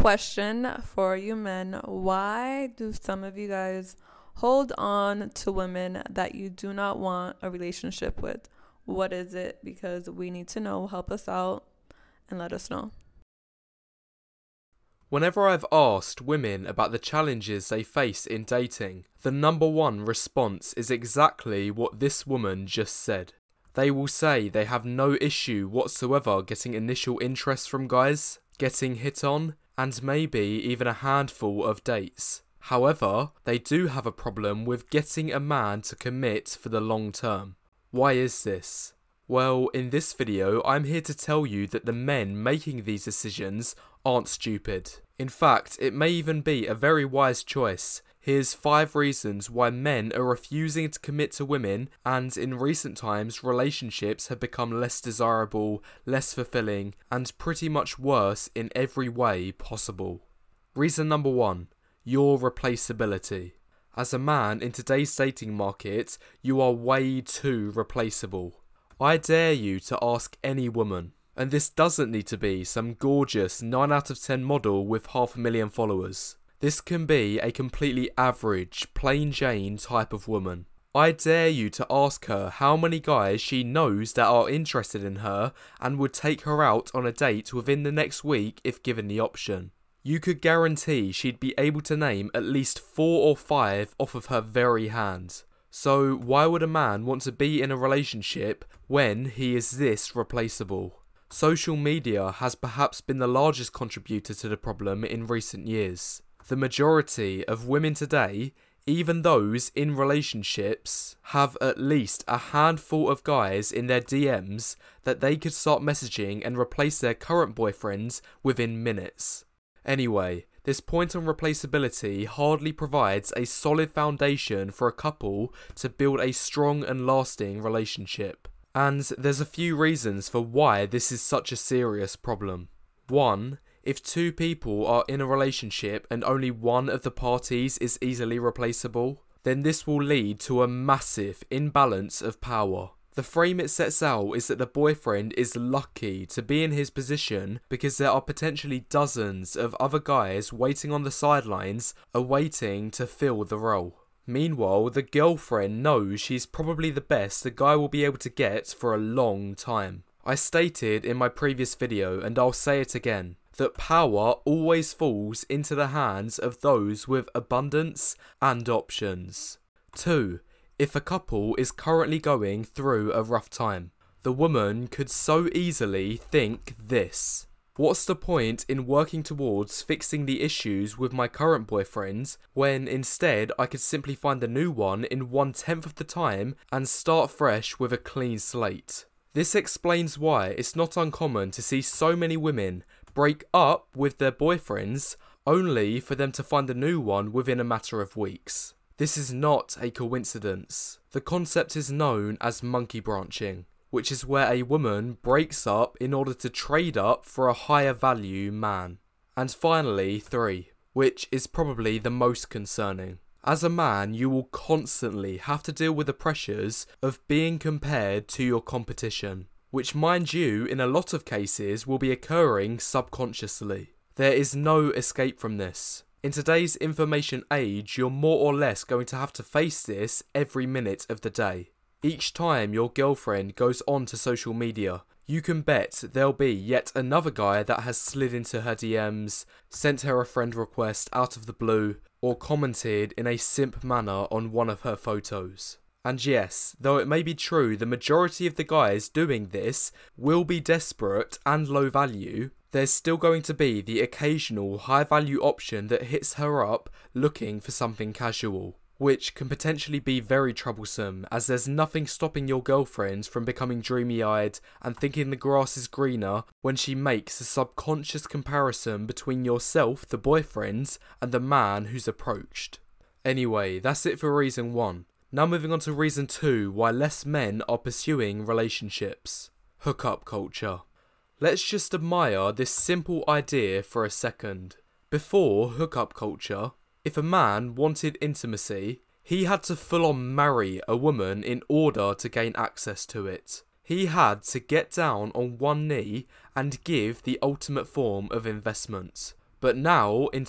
Question for you men: why do some of you guys hold on to women that you do not want a relationship with? What is it? Because we need to know. Help us out and let us know. Whenever I've asked women about the challenges they face in dating, the number one response is exactly what this woman just said. They will say they have no issue whatsoever getting initial interest from guys, getting hit on, and maybe even a handful of dates. However, they do have a problem with getting a man to commit for the long term. Why is this? Well, in this video, I'm here to tell you that the men making these decisions aren't stupid. In fact, it may even be a very wise choice. Here's 5 reasons why men are refusing to commit to women, and in recent times, relationships have become less desirable, less fulfilling, and pretty much worse in every way possible. Reason number 1, your replaceability. As a man in today's dating market, you are way too replaceable. I dare you to ask any woman, and this doesn't need to be some gorgeous 9 out of 10 model with 500,000 followers. This can be a completely average, plain Jane type of woman. I dare you to ask her how many guys she knows that are interested in her and would take her out on a date within the next week if given the option. You could guarantee she'd be able to name at least 4 or 5 off of her very hand. So why would a man want to be in a relationship when he is this replaceable? Social media has perhaps been the largest contributor to the problem in recent years. The majority of women today, even those in relationships, have at least a handful of guys in their DMs that they could start messaging and replace their current boyfriends within minutes. Anyway, this point on replaceability hardly provides a solid foundation for a couple to build a strong and lasting relationship. And there's a few reasons for why this is such a serious problem. 1. If 2 people are in a relationship and only one of the parties is easily replaceable, then this will lead to a massive imbalance of power. The frame it sets out is that the boyfriend is lucky to be in his position because there are potentially dozens of other guys waiting on the sidelines, awaiting to fill the role. Meanwhile, the girlfriend knows she's probably the best the guy will be able to get for a long time. I stated in my previous video, and I'll say it again, that power always falls into the hands of those with abundance and options. 2. If a couple is currently going through a rough time, the woman could so easily think this: what's the point in working towards fixing the issues with my current boyfriend when instead I could simply find a new one in 1/10 of the time and start fresh with a clean slate? This explains why it's not uncommon to see so many women break up with their boyfriends only for them to find a new one within a matter of weeks. This is not a coincidence. The concept is known as monkey branching, which is where a woman breaks up in order to trade up for a higher value man. And finally, 3, which is probably the most concerning. As a man, you will constantly have to deal with the pressures of being compared to your competition, which, mind you, in a lot of cases will be occurring subconsciously. There is no escape from this. In today's information age, you're more or less going to have to face this every minute of the day. Each time your girlfriend goes on to social media, you can bet there'll be yet another guy that has slid into her DMs, sent her a friend request out of the blue, or commented in a simp manner on one of her photos. And yes, though it may be true the majority of the guys doing this will be desperate and low value, there's still going to be the occasional high value option that hits her up looking for something casual, which can potentially be very troublesome, as there's nothing stopping your girlfriend from becoming dreamy-eyed and thinking the grass is greener when she makes a subconscious comparison between yourself, the boyfriend, and the man who's approached. Anyway, that's it for reason 1. Now moving on to reason 2, why less men are pursuing relationships. Hookup culture. Let's just admire this simple idea for a second. Before hookup culture, if a man wanted intimacy, he had to full on marry a woman in order to gain access to it. He had to get down on one knee and give the ultimate form of investment. But now, in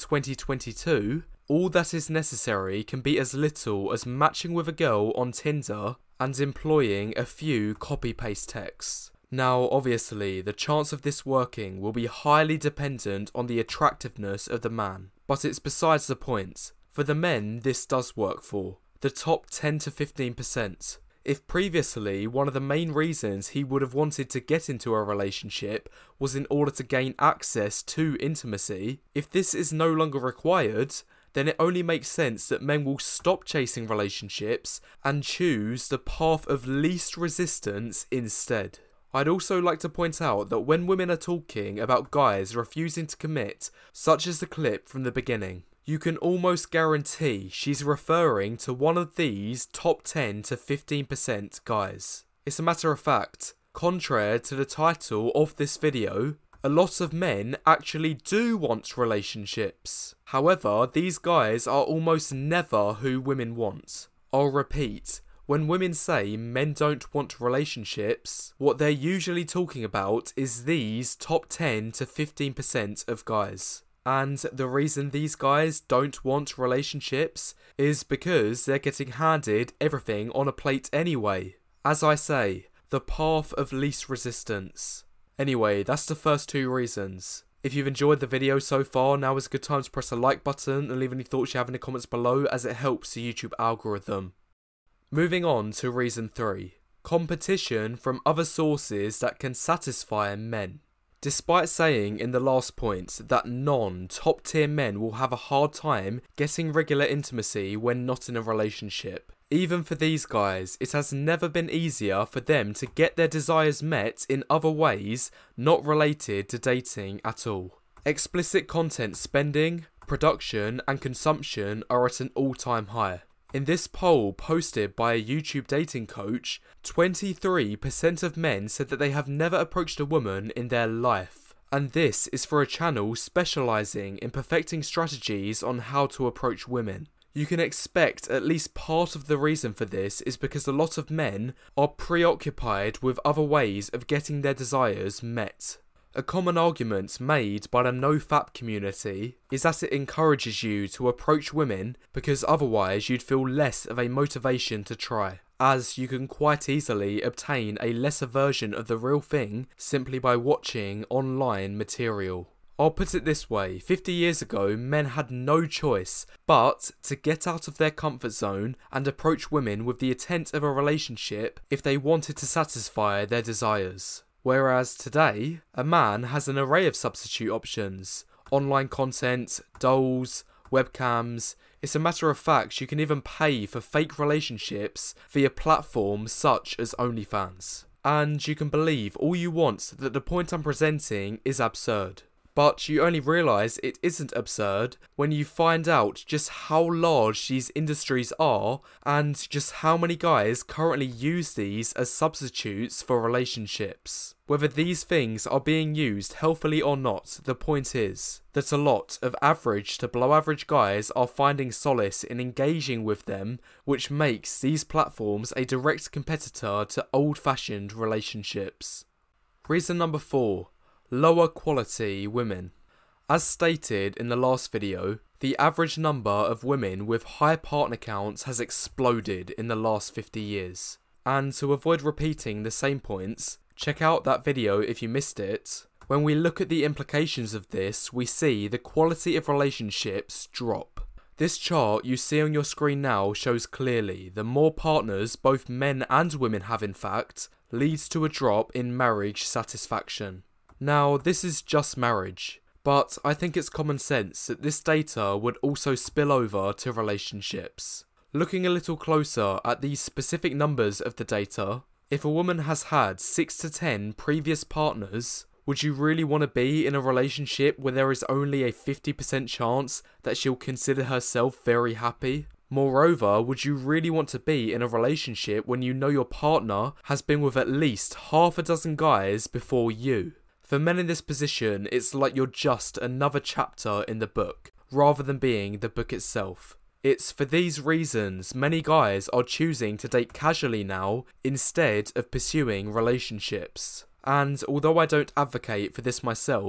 2022, all that is necessary can be as little as matching with a girl on Tinder and employing a few copy-paste texts. Now, obviously, the chance of this working will be highly dependent on the attractiveness of the man, but it's besides the point. For the men, this does work for the top 10 to 15%. If previously one of the main reasons he would have wanted to get into a relationship was in order to gain access to intimacy, if this is no longer required, then it only makes sense that men will stop chasing relationships and choose the path of least resistance instead. I'd also like to point out that when women are talking about guys refusing to commit, such as the clip from the beginning, you can almost guarantee she's referring to one of these top 10 to 15% guys. It's a matter of fact, contrary to the title of this video, a lot of men actually do want relationships. However, these guys are almost never who women want. I'll repeat, when women say men don't want relationships, what they're usually talking about is these top 10 to 15% of guys. And the reason these guys don't want relationships is because they're getting handed everything on a plate anyway. As I say, the path of least resistance. Anyway, that's the first two reasons. If you've enjoyed the video so far, now is a good time to press the like button and leave any thoughts you have in the comments below, as it helps the YouTube algorithm. Moving on to reason 3. Competition from other sources that can satisfy men. Despite saying in the last point that non-top tier men will have a hard time getting regular intimacy when not in a relationship, even for these guys, it has never been easier for them to get their desires met in other ways not related to dating at all. Explicit content spending, production and consumption are at an all-time high. In this poll posted by a YouTube dating coach, 23% of men said that they have never approached a woman in their life. And this is for a channel specialising in perfecting strategies on how to approach women. You can expect at least part of the reason for this is because a lot of men are preoccupied with other ways of getting their desires met. A common argument made by the NoFap community is that it encourages you to approach women because otherwise you'd feel less of a motivation to try, as you can quite easily obtain a lesser version of the real thing simply by watching online material. I'll put it this way, 50 years ago men had no choice but to get out of their comfort zone and approach women with the intent of a relationship if they wanted to satisfy their desires. Whereas today, a man has an array of substitute options. Online content, dolls, webcams. It's a matter of fact you can even pay for fake relationships via platforms such as OnlyFans. And you can believe all you want that the point I'm presenting is absurd. But you only realise it isn't absurd when you find out just how large these industries are and just how many guys currently use these as substitutes for relationships. Whether these things are being used healthily or not, the point is that a lot of average to below average guys are finding solace in engaging with them, which makes these platforms a direct competitor to old-fashioned relationships. Reason number 4. Lower quality women. As stated in the last video, the average number of women with high partner counts has exploded in the last 50 years. And to avoid repeating the same points, check out that video if you missed it. When we look at the implications of this, we see the quality of relationships drop. This chart you see on your screen now shows clearly the more partners both men and women have in fact, leads to a drop in marriage satisfaction. Now, this is just marriage, but I think it's common sense that this data would also spill over to relationships. Looking a little closer at these specific numbers of the data, if a woman has had 6 to 10 previous partners, would you really want to be in a relationship where there is only a 50% chance that she'll consider herself very happy? Moreover, would you really want to be in a relationship when you know your partner has been with at least half a dozen guys before you? For men in this position, it's like you're just another chapter in the book, rather than being the book itself. It's for these reasons many guys are choosing to date casually now instead of pursuing relationships. And although I don't advocate for this myself,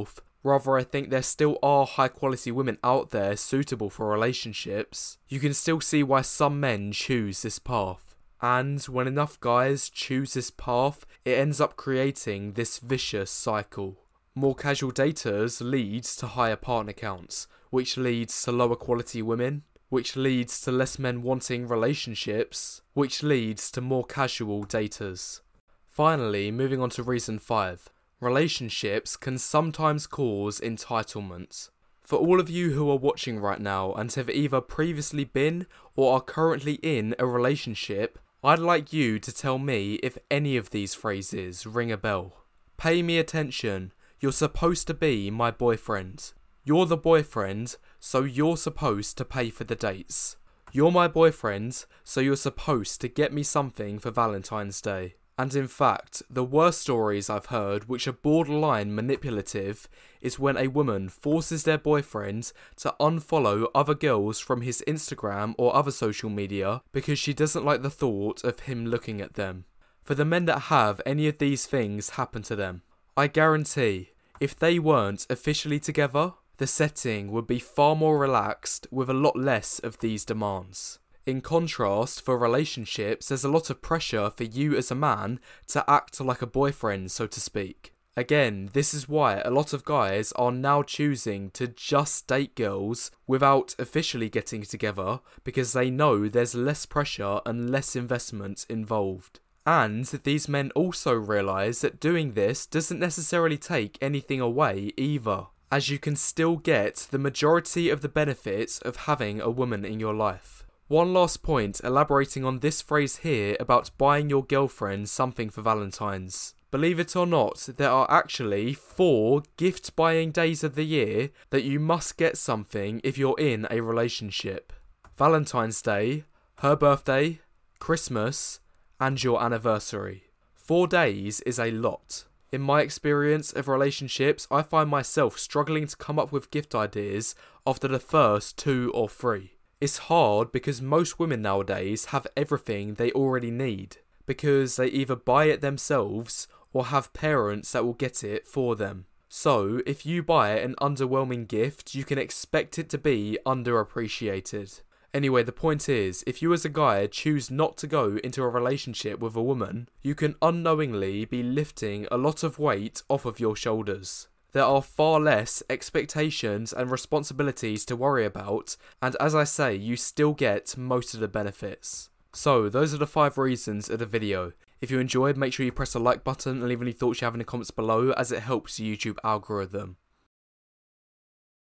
Rather, I think there still are high quality women out there suitable for relationships. You can still see why some men choose this path. And when enough guys choose this path, it ends up creating this vicious cycle. More casual daters leads to higher partner counts, which leads to lower quality women, which leads to less men wanting relationships, which leads to more casual daters. Finally, moving on to reason 5. Relationships can sometimes cause entitlement. For all of you who are watching right now and have either previously been or are currently in a relationship, I'd like you to tell me if any of these phrases ring a bell. Pay me attention. You're supposed to be my boyfriend. You're the boyfriend, so you're supposed to pay for the dates. You're my boyfriend, so you're supposed to get me something for Valentine's Day. And in fact, the worst stories I've heard which are borderline manipulative is when a woman forces their boyfriend to unfollow other girls from his Instagram or other social media because she doesn't like the thought of him looking at them. For the men that have any of these things happen to them, I guarantee, if they weren't officially together, the setting would be far more relaxed with a lot less of these demands. In contrast, for relationships, there's a lot of pressure for you as a man to act like a boyfriend, so to speak. Again, this is why a lot of guys are now choosing to just date girls without officially getting together, because they know there's less pressure and less investment involved. And these men also realise that doing this doesn't necessarily take anything away either, as you can still get the majority of the benefits of having a woman in your life. One last point elaborating on this phrase here about buying your girlfriend something for Valentine's. Believe it or not, there are actually 4 gift buying days of the year that you must get something if you're in a relationship. Valentine's Day, her birthday, Christmas, and your anniversary. 4 days is a lot. In my experience of relationships, I find myself struggling to come up with gift ideas after the first 2 or 3. It's hard because most women nowadays have everything they already need, because they either buy it themselves or have parents that will get it for them. So, if you buy an underwhelming gift, you can expect it to be underappreciated. Anyway, the point is, if you as a guy choose not to go into a relationship with a woman, you can unknowingly be lifting a lot of weight off of your shoulders. There are far less expectations and responsibilities to worry about, and as I say, you still get most of the benefits. So, those are the 5 reasons of the video. If you enjoyed, make sure you press the like button and leave any thoughts you have in the comments below, as it helps the YouTube algorithm.